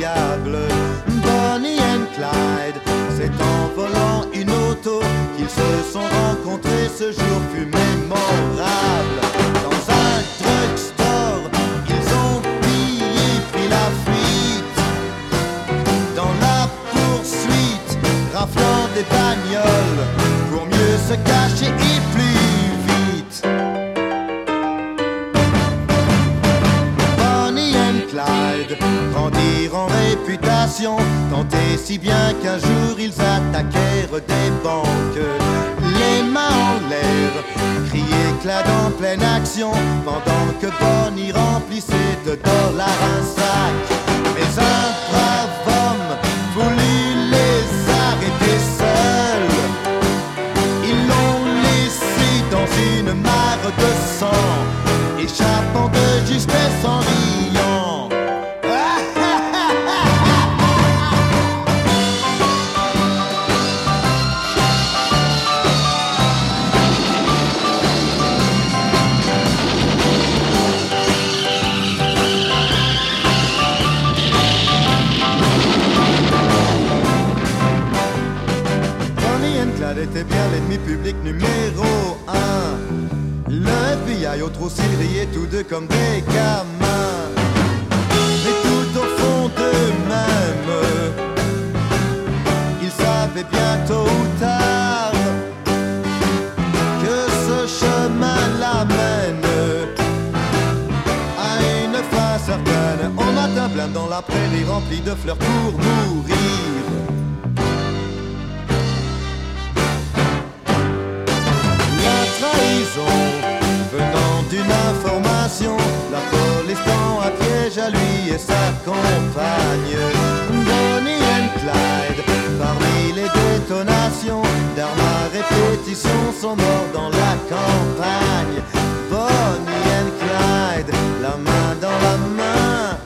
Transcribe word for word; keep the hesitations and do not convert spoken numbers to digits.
incroyable. Bonnie and Clyde, c'est en volant une auto qu'ils se sont rencontrés. Ce jour fut mémorable. Dans un drugstore, ils ont pillé, pris la fuite. Dans la poursuite, raflant des bagnoles pour mieux se cacher et plus vite. Bonnie and Clyde grandirent en réputation, tant et si bien qu'un jour ils attaquèrent des banques. Les mains en l'air, criaient Clyde en pleine action, pendant que Bonnie remplissait de dollars un sac. Mais un brave homme voulut les arrêter seuls. Ils l'ont laissé dans une mare de sang, échappant de justesse en riant. Clyde était bien l'ennemi public numéro un. Le F B I au trou s'ils riaient tous deux comme des gamins. Mais tout au fond d'eux-mêmes, ils savaient bien tôt ou tard que ce chemin l'amène à une fin certaine. On matin blême dans la prairie remplie de fleurs pour mourir. Venant d'une information, la police tend à piège à lui et sa compagne. Bonnie and Clyde, parmi les détonations d'armes à répétition, sont morts dans la campagne. Bonnie and Clyde, la main dans la main,